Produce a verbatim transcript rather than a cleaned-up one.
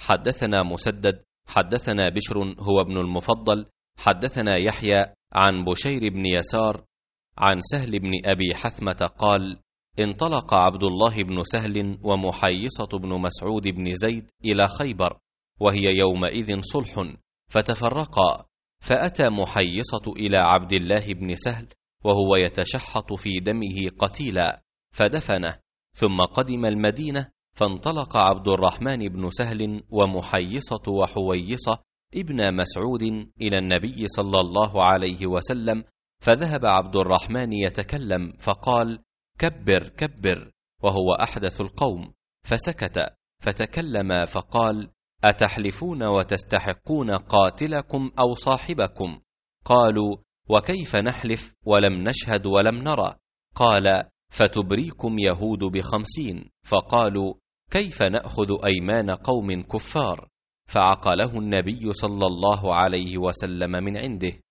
حدثنا مسدد حدثنا بشر هو ابن المفضل حدثنا يحيى عن بشير بن يسار عن سهل بن أبي حثمة قال: انطلق عبد الله بن سهل ومحيصة بن مسعود بن زيد إلى خيبر، وهي يومئذ صلح، فتفرقا، فأتى محيصة إلى عبد الله بن سهل وهو يتشحط في دمه قتيلا، فدفنه، ثم قدم المدينة، فانطلق عبد الرحمن بن سهل ومحيصة وحويصة ابن مسعود إلى النبي صلى الله عليه وسلم، فذهب عبد الرحمن يتكلم فقال: كبر كبر، وهو أحدث القوم، فسكت، فتكلم فقال: أتحلفون وتستحقون قاتلكم أو صاحبكم؟ قالوا: وكيف نحلف ولم نشهد ولم نرى؟ قال: فتبريكم يهود بخمسين. فقالوا: كيف نأخذ أيمان قوم كفار؟ فعقله النبي صلى الله عليه وسلم من عنده.